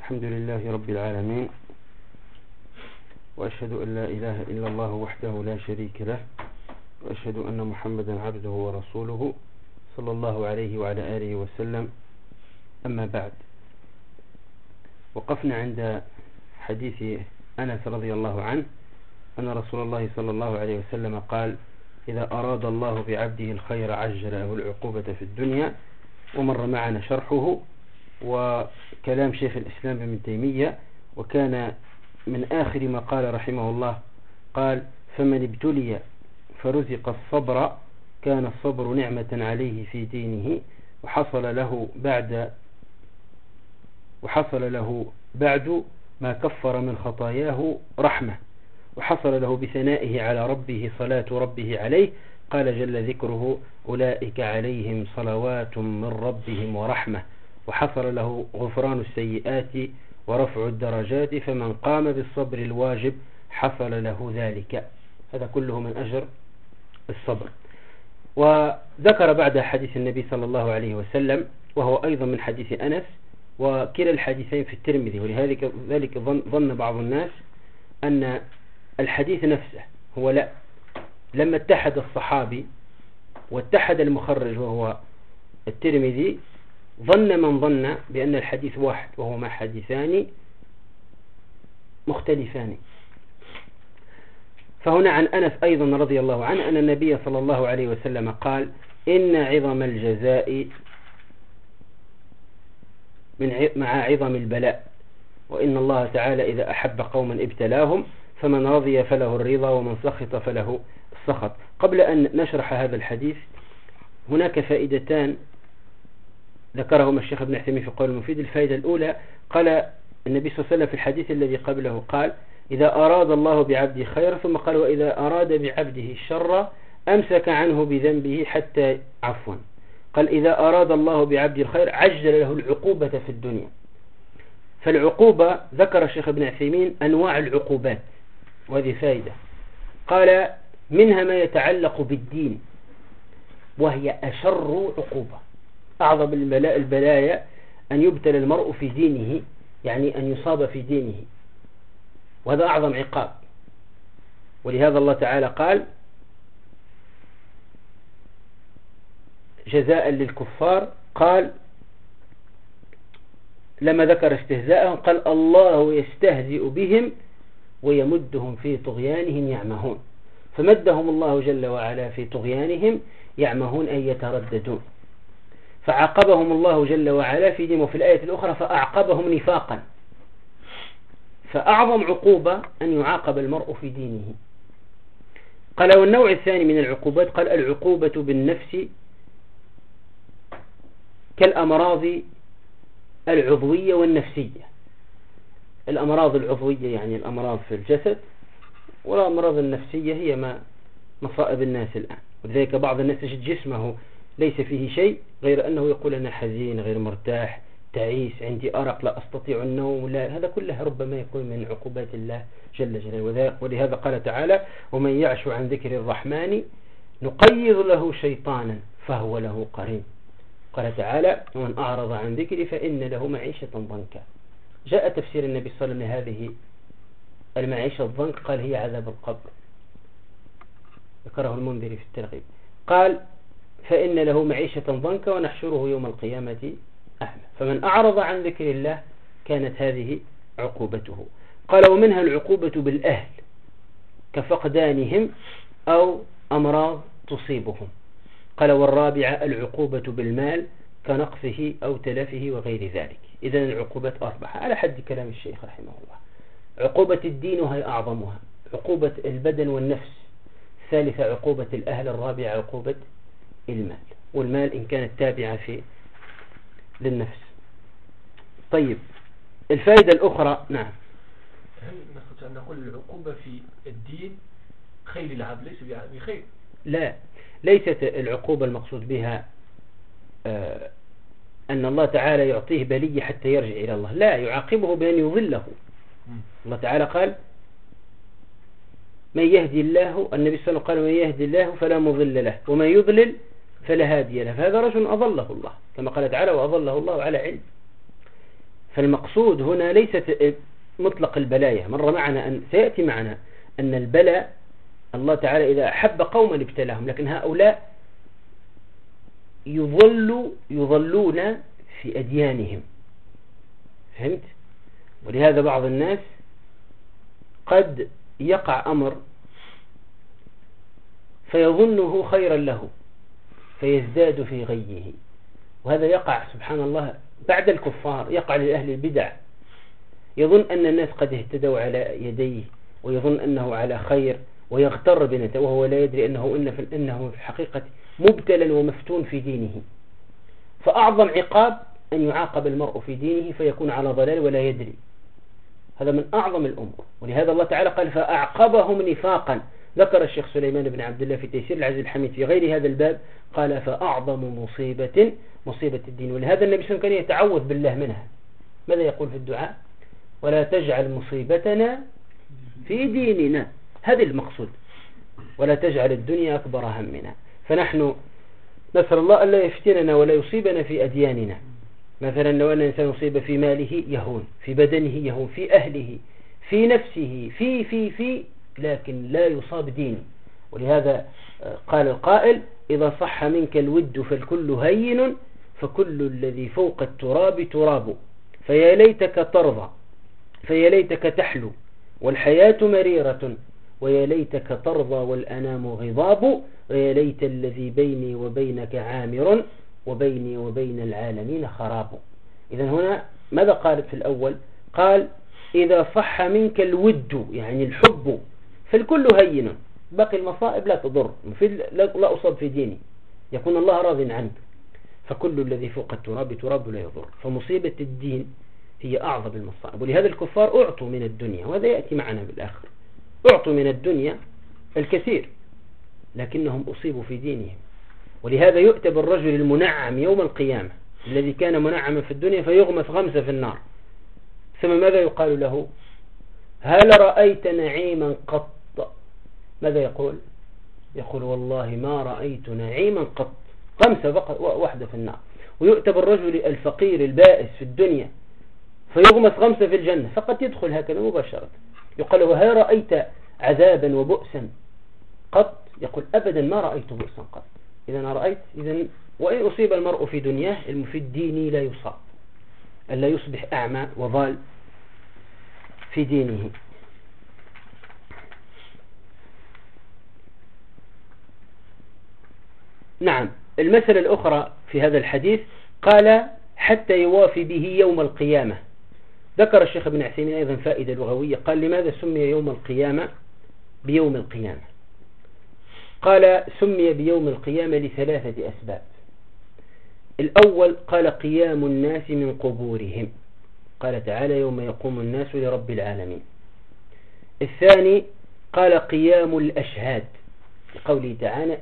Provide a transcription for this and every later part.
الحمد لله رب العالمين، وأشهد أن لا إله إلا الله وحده لا شريك له، وأشهد أن محمدا عبده ورسوله صلى الله عليه وعلى آله وسلم. أما بعد، وقفنا عند حديث أنس رضي الله عنه أن رسول الله صلى الله عليه وسلم قال: إذا أراد الله بعبده الخير عجل له العقوبة في الدنيا. ومر معنا شرحه وكلام شيخ الإسلام ابن تيمية، وكان من آخر ما قال رحمه الله قال: فمن ابتلي فرزق الصبر كان الصبر نعمة عليه في دينه، وحصل له بعد ما كفر من خطاياه رحمة، وحصل له بثنائه على ربه صلاة ربه عليه. قال جل ذكره: أولئك عليهم صلوات من ربهم ورحمة، وحصل له غفران السيئات ورفع الدرجات، فمن قام بالصبر الواجب حصل له ذلك. هذا كله من أجر الصبر. وذكر بعد حديث النبي صلى الله عليه وسلم، وهو أيضا من حديث أنس، وكلا الحديثين في الترمذي، ولذلك ظن بعض الناس أن الحديث نفسه هو لا، لما اتحد الصحابي واتحد المخرج وهو الترمذي، ظن من ظن بأن الحديث واحد، وهما حديثان مختلفان. فهنا عن أنس أيضا رضي الله عنه أن النبي صلى الله عليه وسلم قال: إن عظم الجزاء مع عظم البلاء، وإن الله تعالى إذا أحب قوما ابتلاهم، فمن رضي فله الرضا ومن سخط فله السخط. قبل أن نشرح هذا الحديث، هناك فائدتان ذكرهما الشيخ ابن عثيمين في قول المفيد. الفائدة الأولى، قال النبي صلى الله عليه وسلم في الحديث الذي قبله قال: إذا أراد الله بعبده خيرا، ثم قال: وإذا أراد بعبده الشر أمسك عنه بذنبه حتى عفوا. قال: إذا أراد الله بعبده الخير عجل له العقوبة في الدنيا. فالعقوبة ذكر الشيخ ابن عثيمين أنواع العقوبات، وهذه فائدة. قال: منها ما يتعلق بالدين، وهي أشر عقوبة. أعظم البلايا أن يبتلى المرء في دينه، يعني أن يصاب في دينه، وهذا أعظم عقاب. ولهذا الله تعالى قال جزاء للكفار، قال لما ذكر استهزاءهم قال: الله يستهزئ بهم ويمدهم في طغيانهم يعمهون. فمدهم الله جل وعلا في طغيانهم يعمهون أي يترددون، فعاقبهم الله جل وعلا في دينهم. وفي الآية الأخرى فأعقبهم نفاقا. فأعظم عقوبة أن يعاقب المرء في دينه. قال: والنوع الثاني من العقوبات، قال: العقوبة بالنفس كالأمراض العضوية والنفسية. الأمراض العضوية يعني الأمراض في الجسد، والأمراض النفسية هي مصائب الناس الآن. ولذلك بعض الناس يجد جسمه ليس فيه شيء، غير أنه يقول: أنا حزين، غير مرتاح، تعيس، عندي أرق، لا أستطيع النوم. لا، هذا كله ربما يكون من عقوبات الله جل جلاله. ولهذا قال تعالى: ومن يعش عن ذكر الرحمن نقيض له شيطانا فهو له قرين. قال تعالى: ومن أعرض عن ذكري فإن له معيشة ضنكا. جاء تفسير النبي صلى الله عليه وسلم لهذه المعيشة الضنك، قال: هي عذاب القبر. ذكره المنذري في الترغيب، قال: فإن له معيشة ضنكا ونحشره يوم القيامة أعمى. فمن أعرض عن ذكر الله كانت هذه عقوبته. قال: ومنها العقوبة بالأهل كفقدانهم أو أمراض تصيبهم. قال: والرابعة العقوبة بالمال كنقصه أو تلفه وغير ذلك. إذن العقوبات أربعة على حد كلام الشيخ رحمه الله. عقوبة الدين وهي أعظمها، عقوبة البدن والنفس، الثالثة عقوبة الأهل، الرابعة عقوبة المال، والمال إن كانت تابعة للنفس. طيب، الفائدة الأخرى. نعم. هل نستطيع أن نقول العقوبة في الدين خير العبد ليس بخير؟ لا، ليست العقوبة المقصود بها أن الله تعالى يعطيه بلية حتى يرجع إلى الله، لا، يعاقبه بأن يضله. الله تعالى قال: من يهدي الله، النبي صلى الله عليه وسلم قال: من يهدي الله فلا مضل له ومن يضلل فلا هادي له. فهذا رجل أضله الله، كما قال تعالى: وأضله الله على علم. فالمقصود هنا ليست مطلق البلايا. مر معنا سيأتي معنا أن البلاء الله تعالى إذا أحب قوما ابتلاهم، لكن هؤلاء يظلون في أديانهم. فهمت؟ ولهذا بعض الناس قد يقع أمر فيظنه خيرا له فيزداد في غيه، وهذا يقع سبحان الله بعد الكفار، يقع لأهل البدع. يظن أن الناس قد اهتدوا على يديه ويظن أنه على خير ويغتر بنته، وهو لا يدري أنه في الحقيقة مبتلا ومفتون في دينه. فأعظم عقاب أن يعاقب المرء في دينه فيكون على ضلال ولا يدري. هذا من أعظم الأمور. ولهذا الله تعالى قال فأعقبهم نفاقا. ذكر الشيخ سليمان بن عبد الله في تيسير العزيز الحميد في غير هذا الباب قال فأعظم مصيبة الدين. ولهذا النبي صلى الله عليه وسلم كان يتعوذ بالله منها. ماذا يقول في الدعاء؟ ولا تجعل مصيبتنا في ديننا. هذا المقصود، ولا تجعل الدنيا أكبر همنا. فنحن نسأل الله ألا يفتننا ولا يصيبنا في أدياننا. مثلا لو أن الإنسان يصيب في ماله يهون، في بدنه يهون، في أهله، في نفسه، في لكن لا يصاب دينه. ولهذا قال القائل إذا صح منك الود فالكل هين، فكل الذي فوق التراب تراب، فيا ليتك ترضى، فيا ليتك تحلو، والحياة مريرة، ويا ليتك ترضى والأنام غضاب، ويا ليت الذي بيني وبينك عامر، وبيني وبين العالمين خراب. إذن هنا ماذا قالت في الأول؟ قال إذا صح منك الود يعني الحب فالكل هين، باقي المصائب لا تضر، لا أصاب في ديني، يكون الله راض عنك. فكل الذي فوق التراب تراب لا يضر. فمصيبة الدين هي أعظم المصائب. ولهذا الكفار أعطوا من الدنيا، وهذا يأتي معنا بالآخر، أعطوا من الدنيا الكثير لكنهم أصيبوا في دينهم. ولهذا يؤتى بالرجل المنعم يوم القيامة الذي كان منعما في الدنيا فيغمس غمسة في النار، ثم ماذا يقال له؟ هل رأيت نعيما قط؟ ماذا يقول؟ يقول والله ما رأيت نعيما قط، غمسة واحدة في النار. ويؤتى بالرجل الفقير البائس في الدنيا فيغمس غمسة في الجنة، فقد يدخل هكذا مباشرة. يقال له هل رأيت عذابا وبؤسا قط؟ يقول أبدا ما رأيت بؤسا قط. إذا رأيت، إذن وإن أصيب المرء في دنياه في الدين لا يصاب، ألا يصبح أعمى وضال في دينه. نعم. المسألة الأخرى في هذا الحديث قال حتى يوافي به يوم القيامة. ذكر الشيخ ابن عثيمين أيضا فائدة لغوية، قال لماذا سمي يوم القيامة بيوم القيامة؟ قال سمي بيوم القيامة لثلاثة أسباب. الأول قال قيام الناس من قبورهم، قال تعالى يوم يقوم الناس لرب العالمين. الثاني قال قيام الأشهاد، قوله تعالى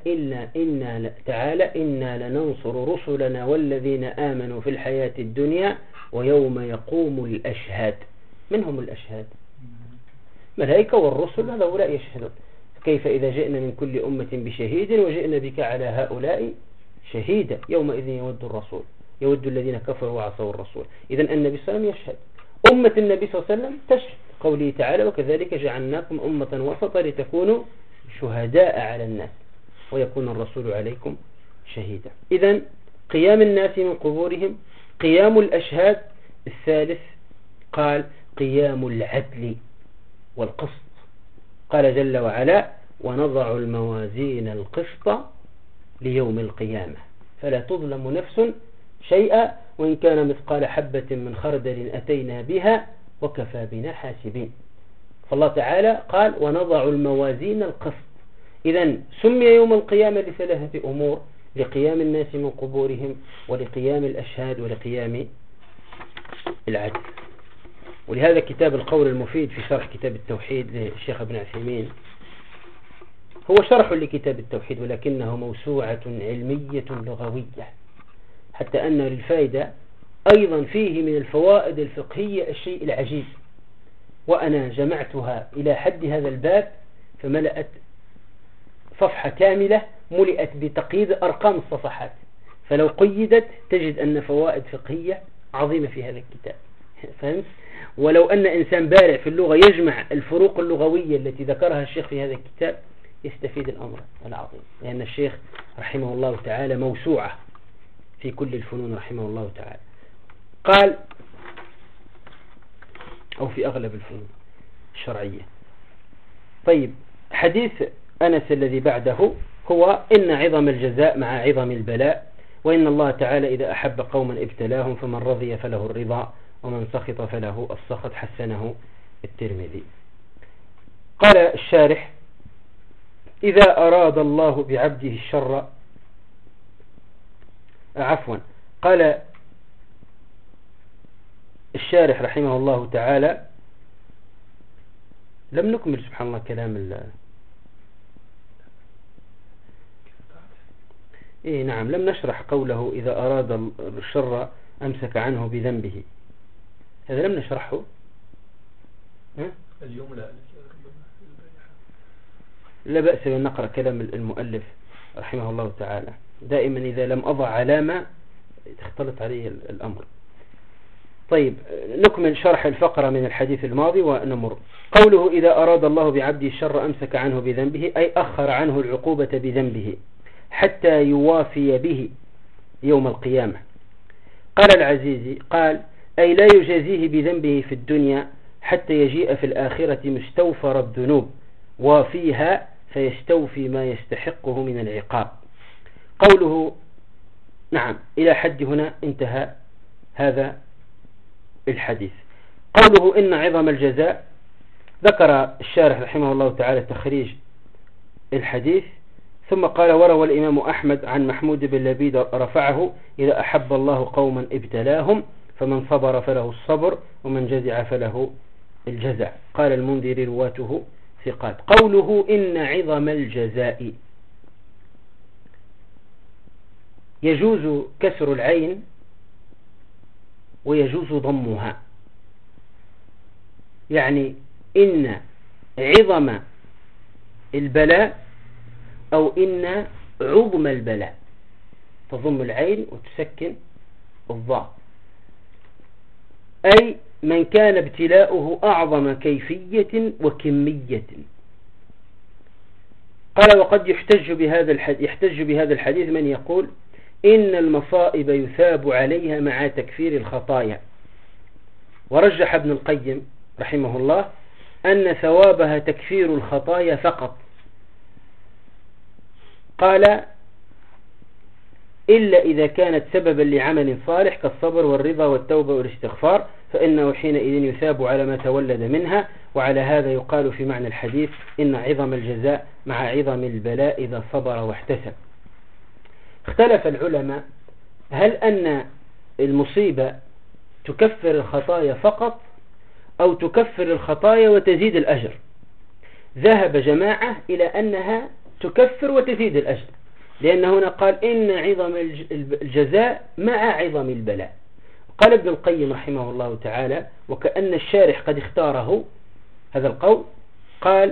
إنا لننصر رسلنا والذين آمنوا في الحياة الدنيا ويوم يقوم الأشهاد. من هم الأشهاد؟ ملائكة والرسل، هؤلاء يشهدون. كيف إذا جئنا من كل أمة بشهيد وجئنا بك على هؤلاء شهيدا يومئذ يود الذين كفروا وعصوا الرسول. إذن النبي صلى الله عليه وسلم يشهد، أمة النبي صلى الله عليه وسلم تشهد. قوله تعالى وكذلك جعلناكم أمة وسطا لتكونوا شهداء على الناس ويكون الرسول عليكم شهيدا. إذن قيام الناس من قبورهم، قيام الأشهاد. الثالث قال قيام العدل والقسط، قال جل وعلا ونضع الموازين القسط ليوم القيامة فلا تظلم نفس شيئا وإن كان مثقال حبة من خردل أتينا بها وكفى بنا حاسبين. فالله تعالى قال ونضع الموازين القسط. إذن سمي يوم القيامة لثلاثة أمور: لقيام الناس من قبورهم، ولقيام الأشهاد، ولقيام العدل. ولهذا كتاب القول المفيد في شرح كتاب التوحيد للشيخ ابن عثيمين هو شرح لكتاب التوحيد، ولكنه موسوعة علمية لغوية، حتى أن للفائدة أيضا فيه من الفوائد الفقهية الشيء العجيب. وأنا جمعتها إلى حد هذا الباب فملأت صفحة كاملة، ملئت بتقييد أرقام الصفحات، فلو قيدت تجد أن فوائد فقهية عظيمة في هذا الكتاب. فهمت؟ ولو أن إنسان بارع في اللغة يجمع الفروق اللغوية التي ذكرها الشيخ في هذا الكتاب يستفيد الأمر العظيم، لأن الشيخ رحمه الله تعالى موسوعة في كل الفنون رحمه الله تعالى. قال أو في أغلب الفنون الشرعية. طيب، حديث أنس الذي بعده هو إن عظم الجزاء مع عظم البلاء، وإن الله تعالى إذا أحب قوما ابتلاهم فمن رضي فله الرضا ومن سخط فله السخط، حسنه الترمذي. قال الشارح: إذا أراد الله بعبده الشر، قال الشارح رحمه الله تعالى، لم نكمل سبحان الله كلام نعم، لم نشرح قوله إذا أراد الشر أمسك عنه بذنبه، هذا لم نشرحه اليوم. لا بأس بأن نقرأ كلام المؤلف رحمه الله تعالى، دائما إذا لم أضع علامة تختلط عليه الأمر. طيب، نكمل شرح الفقرة من الحديث الماضي ونمر. قوله إذا أراد الله بعبده الشر أمسك عنه بذنبه، أي أخر عنه العقوبة بذنبه حتى يوافي به يوم القيامة. قال العزيزي قال: أي لا يجازيه بذنبه في الدنيا حتى يجيء في الآخرة مستوفر الذنوب وفيها فيستوفي ما يستحقه من العقاب. قوله نعم، إلى حد هنا انتهى هذا الحديث. قوله إن عظم الجزاء، ذكر الشارح رحمه الله تعالى تخريج الحديث، ثم قال: وروى الإمام أحمد عن محمود بن لبيد رفعه: إذا أحب الله قوما ابتلاهم فمن صبر فله الصبر ومن جزع فله الجزع. قال المنذر: رواته ثقات. قوله إن عظم الجزاء، يجوز كسر العين ويجوز ضمها، يعني إن عظم البلاء أو إن عظم البلاء، تضم العين وتسكن الضاء، أي من كان ابتلاؤه أعظم كيفية وكمية. قال: وقد يحتج بهذا الحديث من يقول إن المصائب يثاب عليها مع تكفير الخطايا. ورجح ابن القيم رحمه الله أن ثوابها تكفير الخطايا فقط. قال: إلا إذا كانت سببا لعمل صالح كالصبر والرضا والتوبة والاستغفار، فإنه حينئذ يثاب على ما تولد منها. وعلى هذا يقال في معنى الحديث إن عظم الجزاء مع عظم البلاء إذا صبر واحتسب. اختلف العلماء هل أن المصيبة تكفر الخطايا فقط أو تكفر الخطايا وتزيد الأجر. ذهب جماعة إلى أنها تكفر وتزيد الأجر، لأن هنا قال إن عظم الجزاء مع عظم البلاء. قال ابن القيم رحمه الله تعالى، وكأن الشارح قد اختاره هذا القول، قال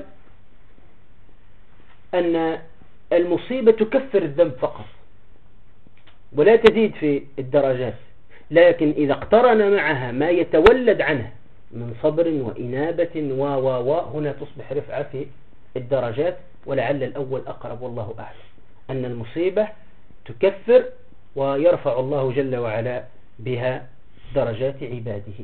أن المصيبة تكفر الذنب فقط ولا تزيد في الدرجات، لكن إذا اقترن معها ما يتولد عنه من صبر وإنابة هنا تصبح رفعة في الدرجات. ولعل الأول أقرب والله أعلم، أن المصيبة تكفر ويرفع الله جل وعلا بها درجات عباده.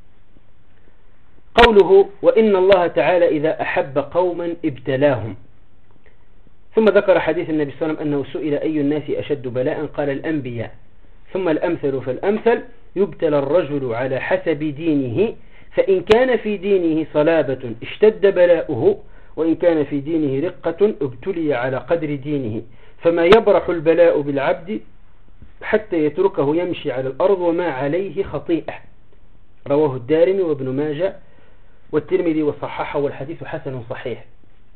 قوله وإن الله تعالى إذا أحب قوما ابتلاهم، ثم ذكر حديث النبي صلى الله عليه وسلم أنه سئل أي الناس أشد بلاء، قال الأنبياء، ثم الأمثل فالأمثل، يبتلى الرجل على حسب دينه، فإن كان في دينه صلابة اشتد بلاؤه، وإن كان في دينه رقة ابتلي على قدر دينه، فما يبرح البلاء بالعبد حتى يتركه يمشي على الأرض وما عليه خطيئة. رواه الدارمي وابن ماجه والترمذي وصححه، والحديث حسن صحيح.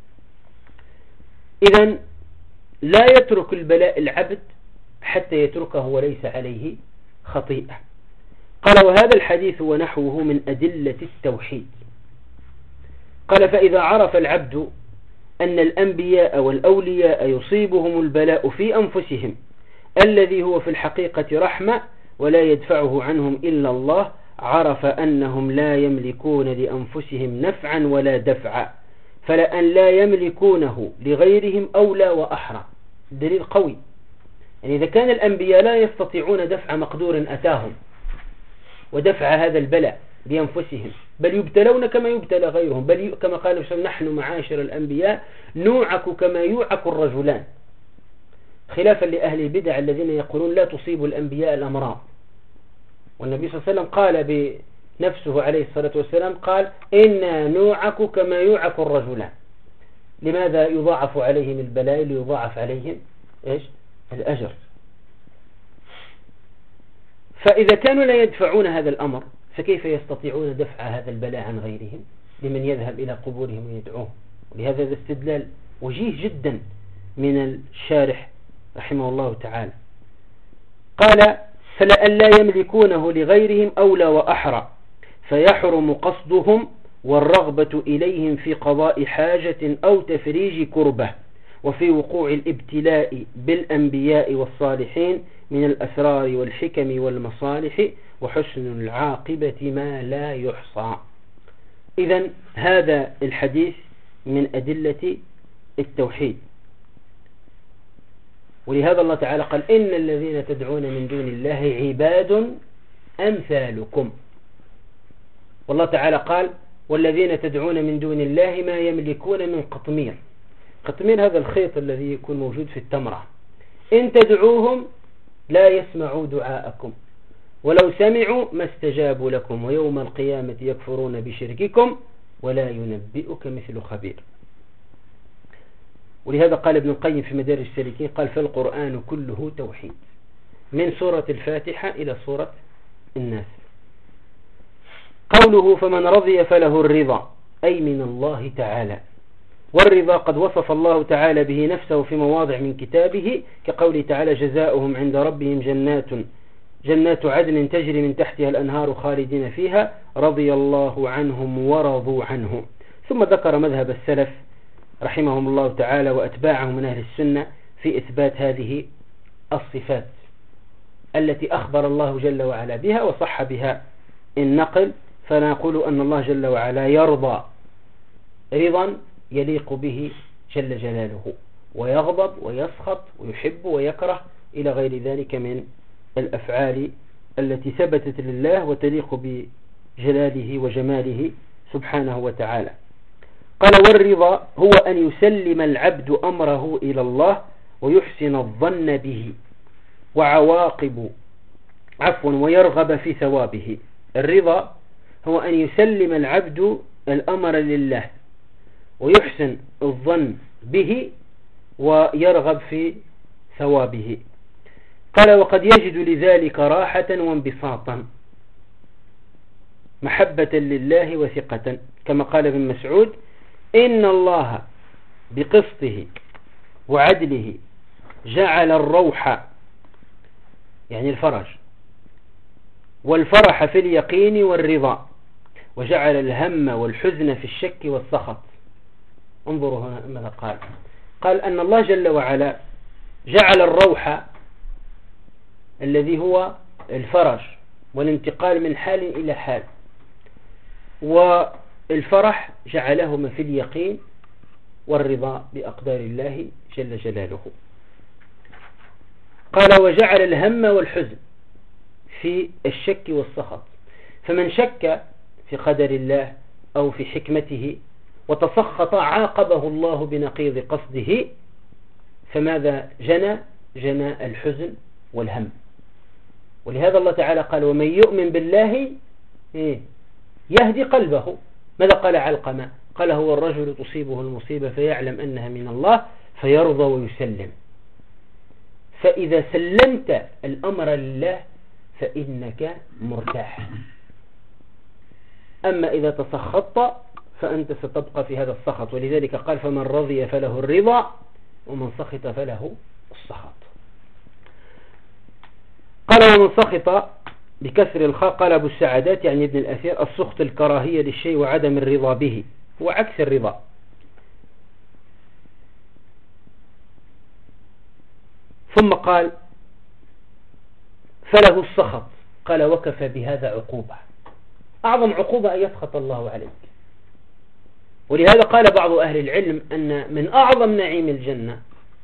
إذن لا يترك البلاء العبد حتى يتركه وليس عليه خطيئة. قال وهذا الحديث ونحوه من أدلة التوحيد. قال فإذا عرف العبد أن الأنبياء والأولياء يصيبهم البلاء في أنفسهم الذي هو في الحقيقة رحمة ولا يدفعه عنهم إلا الله، عرف أنهم لا يملكون لأنفسهم نفعا ولا دفعا، فلأن لا يملكونه لغيرهم أولى وأحرى. دليل قوي. يعني إذا كان الأنبياء لا يستطيعون دفع مقدور أتاهم ودفع هذا البلاء بأنفسهم، بل يبتلون كما يبتلى غيرهم، بل كما قال نحن معاشر الأنبياء نوعك كما يوعك الرجلان، خلافا لأهل البدع الذين يقولون لا تصيب الأنبياء الأمراض. والنبي صلى الله عليه وسلم قال بنفسه عليه الصلاة والسلام قال إنا نوعك كما يوعك الرجلان. لماذا يضاعف عليهم البلاء؟ ليضاعف عليهم إيش؟ الأجر. فإذا كانوا لا يدفعون هذا الأمر فكيف يستطيعون دفع هذا البلاء عن غيرهم لمن يذهب إلى قبورهم ويدعوهم؟ لهذا الاستدلال وجيه جدا من الشارح رحمه الله تعالى. قال فلأن لا يملكونه لغيرهم أولى وأحرى، فيحرم قصدهم والرغبة إليهم في قضاء حاجة أو تفريج كربة، وفي وقوع الابتلاء بالأنبياء والصالحين من الأسرار والحكم والمصالح وحسن العاقبة ما لا يحصى. إذن هذا الحديث من أدلة التوحيد. ولهذا الله تعالى قال إن الذين تدعون من دون الله عباد أمثالكم. والله تعالى قال والذين تدعون من دون الله ما يملكون من قطمير. قطمير هذا الخيط الذي يكون موجود في التمرة. إن تدعوهم لا يسمعوا دعاءكم ولو سمعوا ما استجابوا لكم ويوم القيامة يكفرون بشرككم ولا ينبئك مثل خبير. ولهذا قال ابن القيم في مدارج السالكين قال فالقرآن كله توحيد من سورة الفاتحة إلى سورة الناس. قوله فمن رضي فله الرضا أي من الله تعالى. والرضا قد وصف الله تعالى به نفسه في مواضع من كتابه كقوله تعالى جزاؤهم عند ربهم جنات عدن تجري من تحتها الأنهار خالدين فيها رضي الله عنهم ورضوا عنه. ثم ذكر مذهب السلف رحمهم الله تعالى وأتباعهم من أهل السنة في إثبات هذه الصفات التي أخبر الله جل وعلا بها وصح بها النقل. فنقول أن الله جل وعلا يرضى رضا يليق به جل جلاله، ويغضب ويسخط ويحب ويكره إلى غير ذلك من الأفعال التي ثبتت لله وتليق بجلاله وجماله سبحانه وتعالى. قال والرضا هو أن يسلم العبد أمره إلى الله ويحسن الظن به ويرغب في ثوابه. الرضا هو أن يسلم العبد الأمر لله ويحسن الظن به ويرغب في ثوابه. قال وقد يجد لذلك راحة وانبساطا محبة لله وثقة، كما قال ابن مسعود إن الله بقسطه وعدله جعل الروح يعني الفرج والفرح في اليقين والرضا، وجعل الهم والحزن في الشك والسخط. انظروا هنا ماذا قال أن الله جل وعلا جعل الروح الذي هو الفرج والانتقال من حال إلى حال، والفرح جعلهما في اليقين والرضا بأقدار الله جل جلاله. قال وجعل الهم والحزن في الشك والسخط، فمن شك في قدر الله أو في حكمته وتسخط عاقبه الله بنقيض قصده، فماذا جنى الحزن والهم. ولهذا الله تعالى قال ومن يؤمن بالله يهدي قلبه. ماذا قال علقمة؟ قال هو الرجل تصيبه المصيبة فيعلم أنها من الله فيرضى ويسلم. فإذا سلمت الأمر لله فإنك مرتاح. أما إذا تسخطت فأنت ستبقى في هذا السخط. ولذلك قال فمن رضي فله الرضا ومن سخط فله السخط. قال ومن سخط بكسر الخاء قال أبو السعادات يعني ابن الأثير السخط الكراهية للشيء وعدم الرضا به، هو عكس الرضا. ثم قال فله السخط قال وكفى بهذا عقوبة. أعظم عقوبة أن يسخط الله عليك. ولهذا قال بعض أهل العلم أن من أعظم نعيم الجنة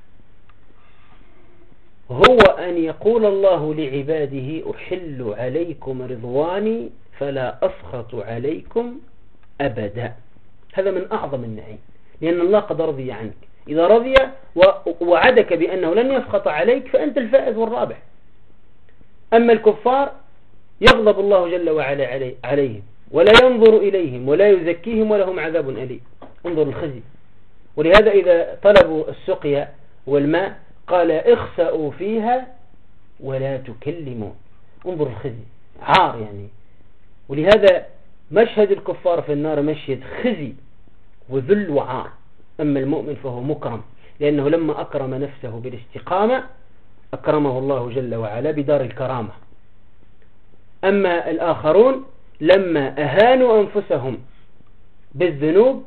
هو أن يقول الله لعباده أحل عليكم رضواني فلا أسخط عليكم أبدا. هذا من أعظم النعيم، لأن الله قد رضي عنك. إذا رضي ووعدك بأنه لن يسخط عليك فأنت الفائز والرابح. أما الكفار يغضب الله جل وعلا عليهم ولا ينظر إليهم ولا يزكيهم ولهم عذاب أليم. انظر الخزي. ولهذا إذا طلبوا السقيا والماء قال اخسأوا فيها ولا تكلموا. انظر الخزي، عار يعني. ولهذا مشهد الكفار في النار مشهد خزي وذل وعار. أما المؤمن فهو مكرم، لأنه لما أكرم نفسه بالاستقامة أكرمه الله جل وعلا بدار الكرامة. أما الآخرون لما أهانوا أنفسهم بالذنوب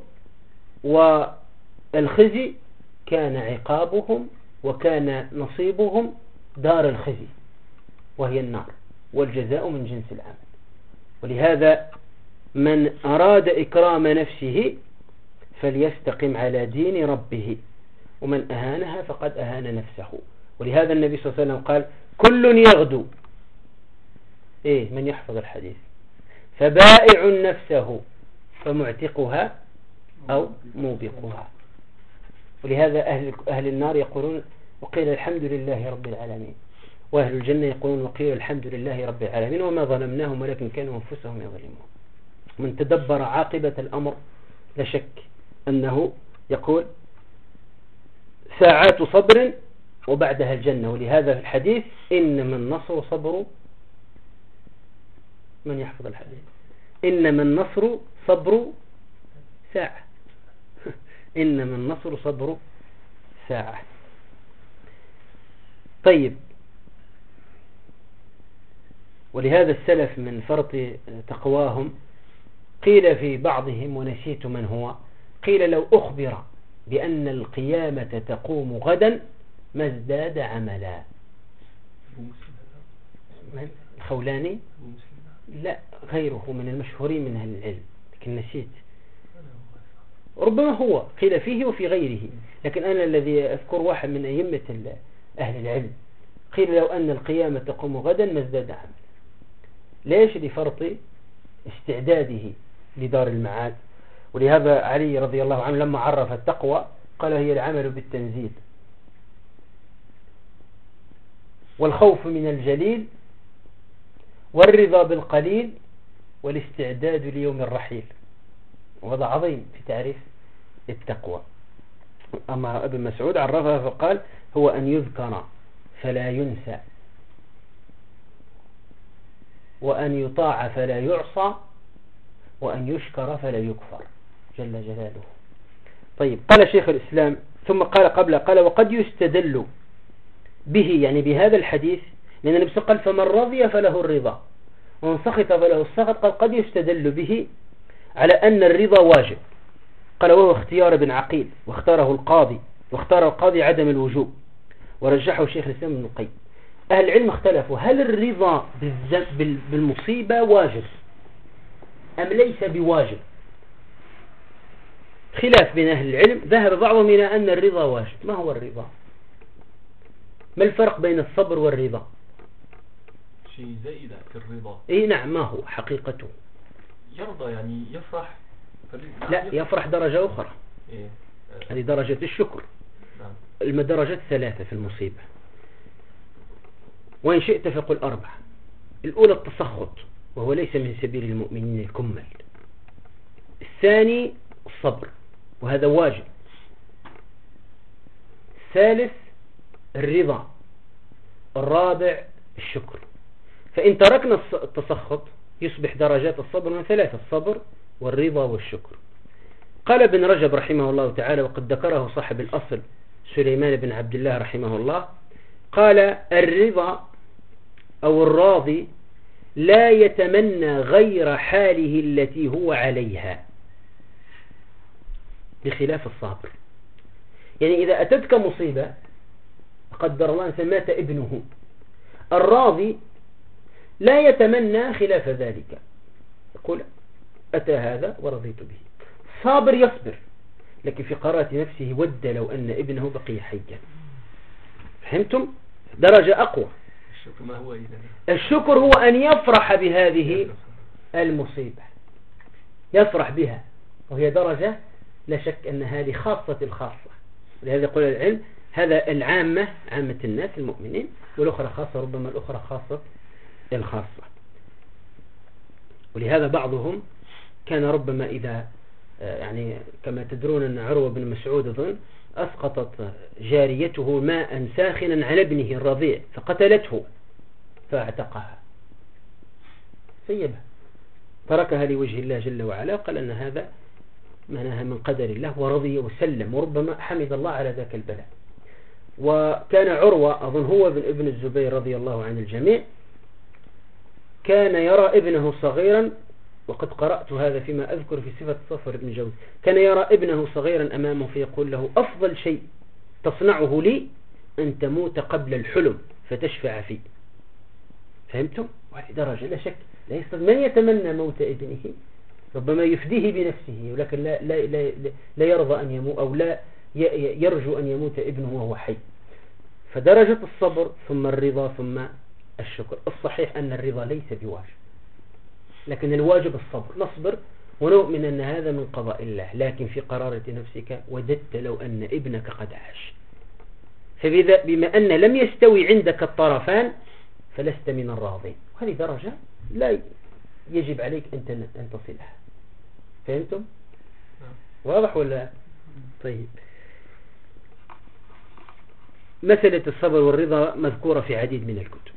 والخزي كان عقابهم وكان نصيبهم دار الخزي وهي النار، والجزاء من جنس العمل. ولهذا من أراد إكرام نفسه فليستقم على دين ربه، ومن أهانها فقد أهان نفسه. ولهذا النبي صلى الله عليه وسلم قال كل يغدو من يحفظ الحديث فبائع نفسه فمعتقها أو موبقها. ولهذا أهل النار يقولون وقيل الحمد لله رب العالمين، وأهل الجنة يقولون وقيل الحمد لله رب العالمين وما ظلمناهم ولكن كانوا أنفسهم يظلمون. من تدبر عاقبة الأمر لا شك أنه يقول ساعات صبر وبعدها الجنة. ولهذا في الحديث إنما النصر صبر، من يحفظ الحديث، إنما النصر صبر ساعة إنما النصر صبر ساعة. طيب، ولهذا السلف من فرط تقواهم قيل في بعضهم ونسيت من هو، قيل لو أخبر بأن القيامة تقوم غدا ما ازداد عملا. الخولاني؟ لا، غيره من المشهورين من أهل العلم لكن نسيت. ربما هو قيل فيه وفي غيره، لكن أنا الذي أذكر واحد من أئمة أهل العلم قيل لو أن القيامة تقوم غدا ما ازداد عملا. ليش؟ لفرط استعداده لدار المعاد. ولهذا علي رضي الله عنه لما عرف التقوى قال هي العمل بالتنزيل والخوف من الجليل والرضا بالقليل والاستعداد ليوم الرحيل. وهذا عظيم في تعريف التقوى. أما ابن مسعود عرفها فقال هو أن يذكر فلا ينسى، وأن يطاع فلا يعصى، وأن يشكر فلا يكفر جل جلاله. طيب، قال شيخ الإسلام ثم قال وقد يستدل به، يعني بهذا الحديث، لأن النبي قال فمن رضي فله الرضا ومن سخط فله السخط. قال قد يستدل به على أن الرضا واجب. قال وهو اختيار ابن عقيل واختاره القاضي عدم الوجوب، ورجحه شيخ الإسلام ابن القيم. أهل العلم اختلفوا هل الرضا بالمصيبة واجب أم ليس بواجب. خلاف بين أهل العلم. ذهب بعضهم إلى أن الرضا واجب. ما هو الرضا؟ ما الفرق بين الصبر والرضا؟ شيء زائد في الرضا. نعم، ما هو حقيقته؟ يرضى يعني يفرح. لا، يفرح درجة أخرى. هذه درجة الشكر. نعم. المدرجات 3 في المصيبة، وإن شئت فقل 4. الأولى التسخط وهو ليس من سبيل المؤمنين الكمل. الثاني الصبر وهذا واجب. الثالث الرضا. الرابع الشكر. فإن تركنا التسخط يصبح درجات الصبر من 3: الصبر والرضا والشكر. قال ابن رجب رحمه الله تعالى وقد ذكره صاحب الأصل سليمان بن عبد الله رحمه الله، قال الرضا أو الراضي لا يتمنى غير حاله التي هو عليها، بخلاف الصابر. يعني إذا أتتك مصيبة قدر الله أن مات ابنه، الراضي لا يتمنى خلاف ذلك، يقول أتى هذا ورضيت به. صابر يصبر، لكن في قرارة نفسه ود لو أن ابنه بقي حيا. فهمتم؟ درجة أقوى. الشكر ما هو إذن؟ الشكر هو أن يفرح بهذه المصيبة، يفرح بها، وهي درجة لا شك أن هذه خاصة الخاصة. لهذا يقول العلم هذا العامة، عامة الناس المؤمنين، والأخرى خاصة، ربما الأخرى خاصة الخاصة. ولهذا بعضهم كان ربما إذا يعني كما تدرون أن عروة بن مسعود أظن أسقطت جاريته ماء ساخنا على ابنه الرضيع فقتلته فاعتقها، سيبها، تركها لوجه الله جل وعلا، قال أن هذا معناها من قدر الله، ورضي وسلم، وربما حمد الله على ذاك البلاء. وكان عروة أظن هو ابن الزبير رضي الله عن الجميع، كان يرى ابنه صغيرا، وقد قرأت هذا فيما أذكر في صفة صفر بن جوز، كان يرى ابنه صغيرا أمامه فيقول له أفضل شيء تصنعه لي أن تموت قبل الحلم فتشفع فيه. فهمتم؟ وهذه درجة لا شك لا يستطيع من يتمنى موت ابنه، ربما يفديه بنفسه، ولكن لا يرضى أن يموت، أو لا يرجو أن يموت ابنه وهو حي. فدرجة الصبر ثم الرضا ثم الشكر. الصحيح أن الرضا ليس بواجب، لكن الواجب الصبر، نصبر ونؤمن أن هذا من قضاء الله، لكن في قرارة نفسك وددت لو أن ابنك قد عاش. فبما أن لم يستوي عندك الطرفان فلست من الراضين، وهذه درجة لا يجب عليك أن تصلها. فهمتم؟ واضح ولا؟ طيب، مسألة الصبر والرضا مذكورة في عديد من الكتب.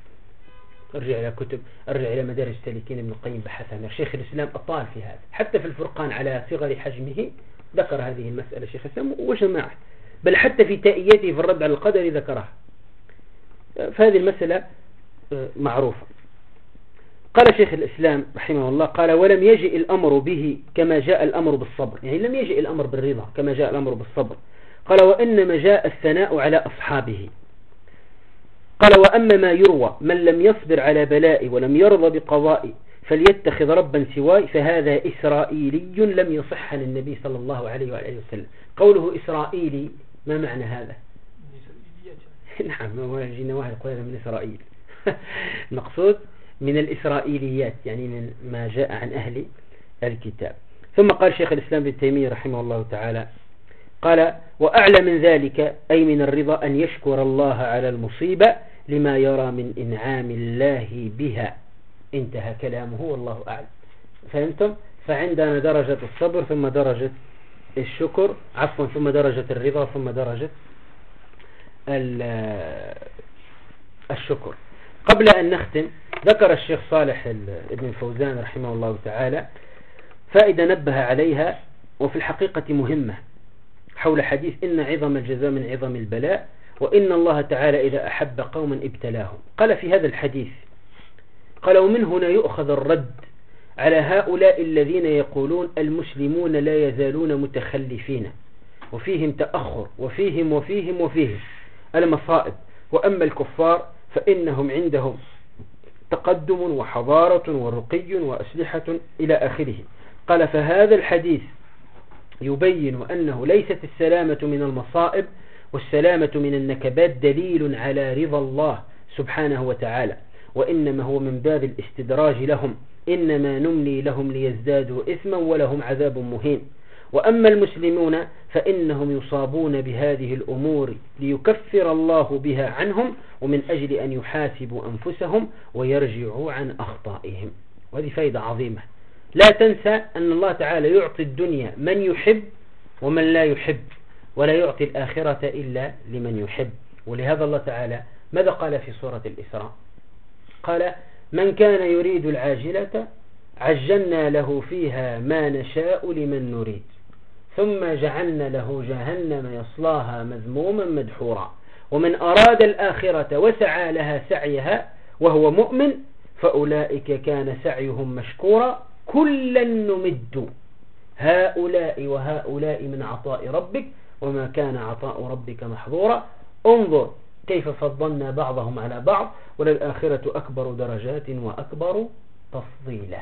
أرجع إلى مدارج السالكين ابن القيم بحث عنها، شيخ الإسلام أطال في هذا، حتى في الفرقان على صغر حجمه ذكر هذه المسألة شيخ الإسلام وجماعة، بل حتى في تائيته في الرد على القدر ذكرها. فهذه المسألة معروفة. قال شيخ الإسلام رحمه الله، قال ولم يجئ الأمر به كما جاء الأمر بالصبر، يعني لم يجئ الأمر بالرضا كما جاء الأمر بالصبر. قال وإنما جاء الثناء على أصحابه. قال وأما ما يروى من لم يصبر على بلائي ولم يرضى بقضائي فليتخذ ربا سواي فهذا إسرائيلي لم يصح عن النبي صلى الله عليه وآله وسلم. قوله إسرائيلي ما معنى هذا؟ نعم، هو جينا واحد يقول هذا من إسرائيل مقصود من الإسرائيليات، يعني من ما جاء عن أهل الكتاب. ثم قال شيخ الإسلام ابن تيمية رحمه الله تعالى، قال وأعلى من ذلك أي من الرضا أن يشكر الله على المصيبة لما يرى من إنعام الله بها. انتهى كلامه والله أعلم. فهمتم؟ فعندنا درجة الصبر ثم درجة الشكر، عفوا ثم درجة الرضا ثم درجة الشكر. قبل أن نختم ذكر الشيخ صالح ابن فوزان رحمه الله تعالى فائدة نبه عليها وفي الحقيقة مهمة حول حديث إن عظم الجزاء من عظم البلاء، وإن الله تعالى إذا أحب قوما ابتلاهم. قال في هذا الحديث، قال ومن هنا يؤخذ الرد على هؤلاء الذين يقولون المسلمون لا يزالون متخلفين وفيهم تأخر وفيهم المصائب، وأما الكفار فإنهم عندهم تقدم وحضارة ورقي وأسلحة إلى آخره. قال فهذا الحديث يبين أنه ليست السلامة من المصائب والسلامة من النكبات دليل على رضا الله سبحانه وتعالى، وإنما هو من باب الاستدراج لهم، إنما نملي لهم ليزدادوا إثما ولهم عذاب مهين. وأما المسلمون فإنهم يصابون بهذه الأمور ليكفر الله بها عنهم ومن أجل أن يحاسبوا أنفسهم ويرجعوا عن أخطائهم. وهذه فائدة عظيمة. لا تنسى أن الله تعالى يعطي الدنيا من يحب ومن لا يحب، ولا يعطي الآخرة إلا لمن يحب. ولهذا الله تعالى ماذا قال في سورة الإسراء؟ قال من كان يريد العاجلة عجلنا له فيها ما نشاء لمن نريد ثم جعلنا له جهنم يصلاها مذموما مدحورا ومن أراد الآخرة وسعى لها سعيها وهو مؤمن فأولئك كان سعيهم مشكورا كلا نمد هؤلاء وهؤلاء من عطاء ربك وما كان عطاء ربك محظورا انظر كيف فضلنا بعضهم على بعض وللآخرة أكبر درجات وأكبر تفضيلا.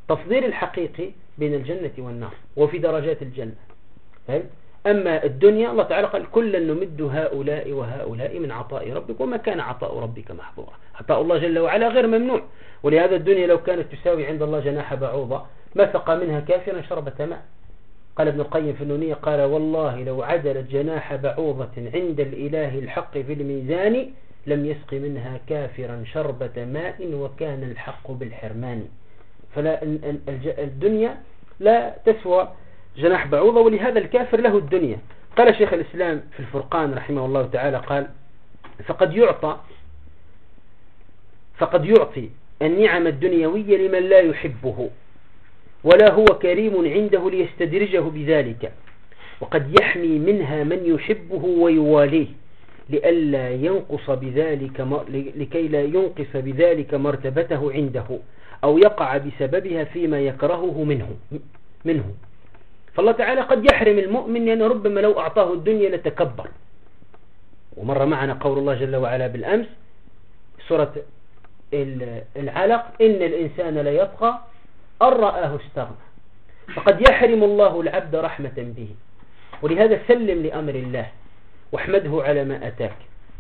تفضيل الحقيقي بين الجنة والنار وفي درجات الجنة. أما الدنيا الله تعالى قال كلا نمد هؤلاء وهؤلاء من عطاء ربك وما كان عطاء ربك محظورا. عطاء الله جل وعلا غير ممنوع، ولهذا الدنيا لو كانت تساوي عند الله جناح بعوضة ما سقى منها كافرا شربة ماء. قال ابن القيم في النونية قال والله لو عدلت جناح بعوضة عند الإله الحق في الميزان لم يسق منها كافرا شربة ماء وكان الحق بالحرمان. فلا الدنيا لا تسوى جناح بعوضة، ولهذا الكافر له الدنيا. قال شيخ الإسلام في الفرقان رحمه الله تعالى قال فقد يعطي النعم الدنيوية لمن لا يحبه ولا هو كريم عنده ليستدرجه بذلك، وقد يحمي منها من يحبه ويواليه لكي لا ينقص بذلك مرتبته عنده أو يقع بسببها فيما يكرهه منه. فالله تعالى قد يحرم المؤمن لأنه ربما لو أعطاه الدنيا لتكبر. ومر معنا قول الله جل وعلا بالأمس سورة العلق إن الإنسان ليطغى أن رآه استغنى. فقد يحرم الله العبد رحمة به، ولهذا سلم لأمر الله واحمده على ما أتاك.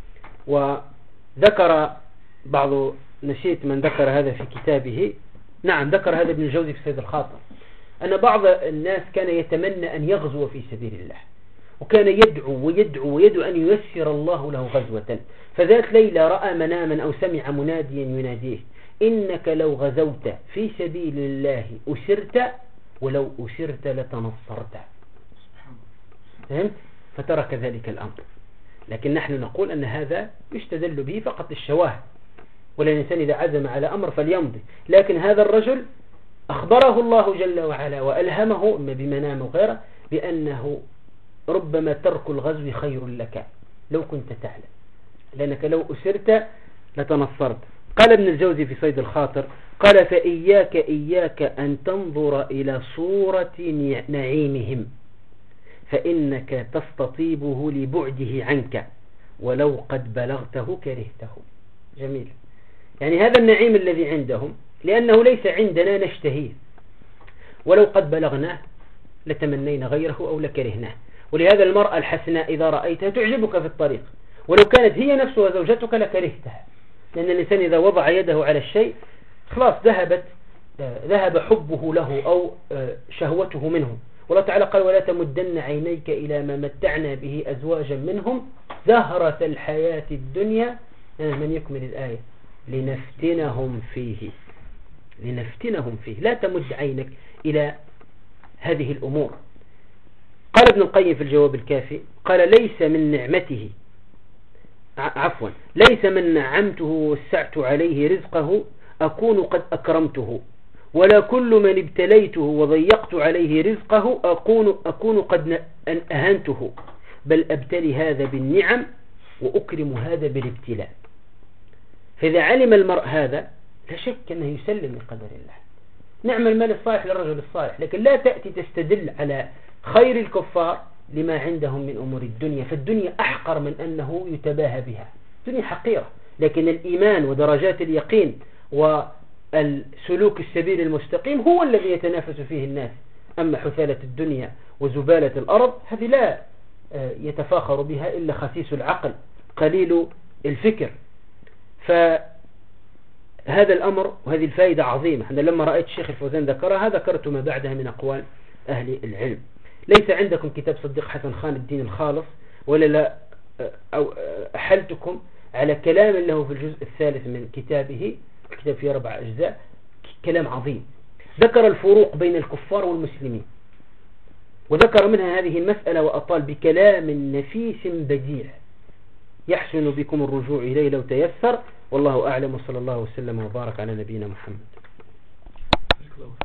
وذكر نسيت من ذكر هذا في كتابه، نعم ذكر هذا ابن الجوزي في سيد الخاطر، أن بعض الناس كان يتمنى أن يغزو في سبيل الله، وكان يدعو أن ييسر الله له غزوة. فذات ليلة رأى مناما أو سمع مناديا يناديه إنك لو غزوت في سبيل الله أسرت ولو أسرت لتنصرت. فهمت؟ فترك ذلك الأمر. لكن نحن نقول أن هذا يستدل به فقط الشواهد، ولا الإنسان إذا عزم على أمر فليمضي. لكن هذا الرجل أخبره الله جل وعلا وألهمه إما بمنام وغيره بأنه ربما ترك الغزو خير لك لو كنت تعلم، لأنك لو أسرت لتنصرت. قال ابن الجوزي في صيد الخاطر قال إياك أن تنظر إلى صورة نعيمهم فإنك تستطيبه لبعده عنك ولو قد بلغته كرهته. جميل. يعني هذا النعيم الذي عندهم لأنه ليس عندنا نشتهيه، ولو قد بلغناه لتمنينا غيره أو لكرهناه. ولهذا المرأة الحسناء إذا رأيتها تعجبك في الطريق، ولو كانت هي نفسها زوجتك لكرهتها، لأن الإنسان إذا وضع يده على الشيء خلاص ذهب حبه له أو شهوته منه. والله تعالى قال ولا تمدن عينيك إلى ما متعنا به أزواجا منهم زهرة الحياة الدنيا. من يكمل الآية لنفتنهم فيه. لا تمد عينك إلى هذه الأمور. قال ابن القيم في الجواب الكافي قال ليس من نعمته ووسعت عليه رزقه أكون قد أكرمته، ولا كل من ابتليته وضيقت عليه رزقه أكون قد أهنته، بل أبتلي هذا بالنعم وأكرم هذا بالابتلاء. فإذا علم المرء هذا لا شك أنه يسلم لقدر الله. نعم المال الصالح للرجل الصالح، لكن لا تأتي تستدل على خير الكفار لما عندهم من أمور الدنيا، فالدنيا أحقر من أنه يتباهى بها. الدنيا حقيرة، لكن الإيمان ودرجات اليقين والسلوك السبيل المستقيم هو الذي يتنافس فيه الناس. أما حثالة الدنيا وزبالة الأرض هذه لا يتفاخر بها إلا خسيس العقل قليل الفكر. فهذا الأمر وهذه الفائدة عظيمة. أنا لما رأيت الشيخ الفوزان ذكرها ذكرت ما بعدها من أقوال أهل العلم. ليس عندكم كتاب صديق حسن خان الدين الخالص، ولا لا أو أحلتكم على كلام له في الجزء الثالث من كتابه، الكتاب فيه 4 أجزاء، كلام عظيم ذكر الفروق بين الكفار والمسلمين، وذكر منها هذه المسألة وأطال بكلام نفيس بديع يحسن بكم الرجوع إليه لو تيسر. والله أعلم، وصلى الله وسلم وبارك على نبينا محمد.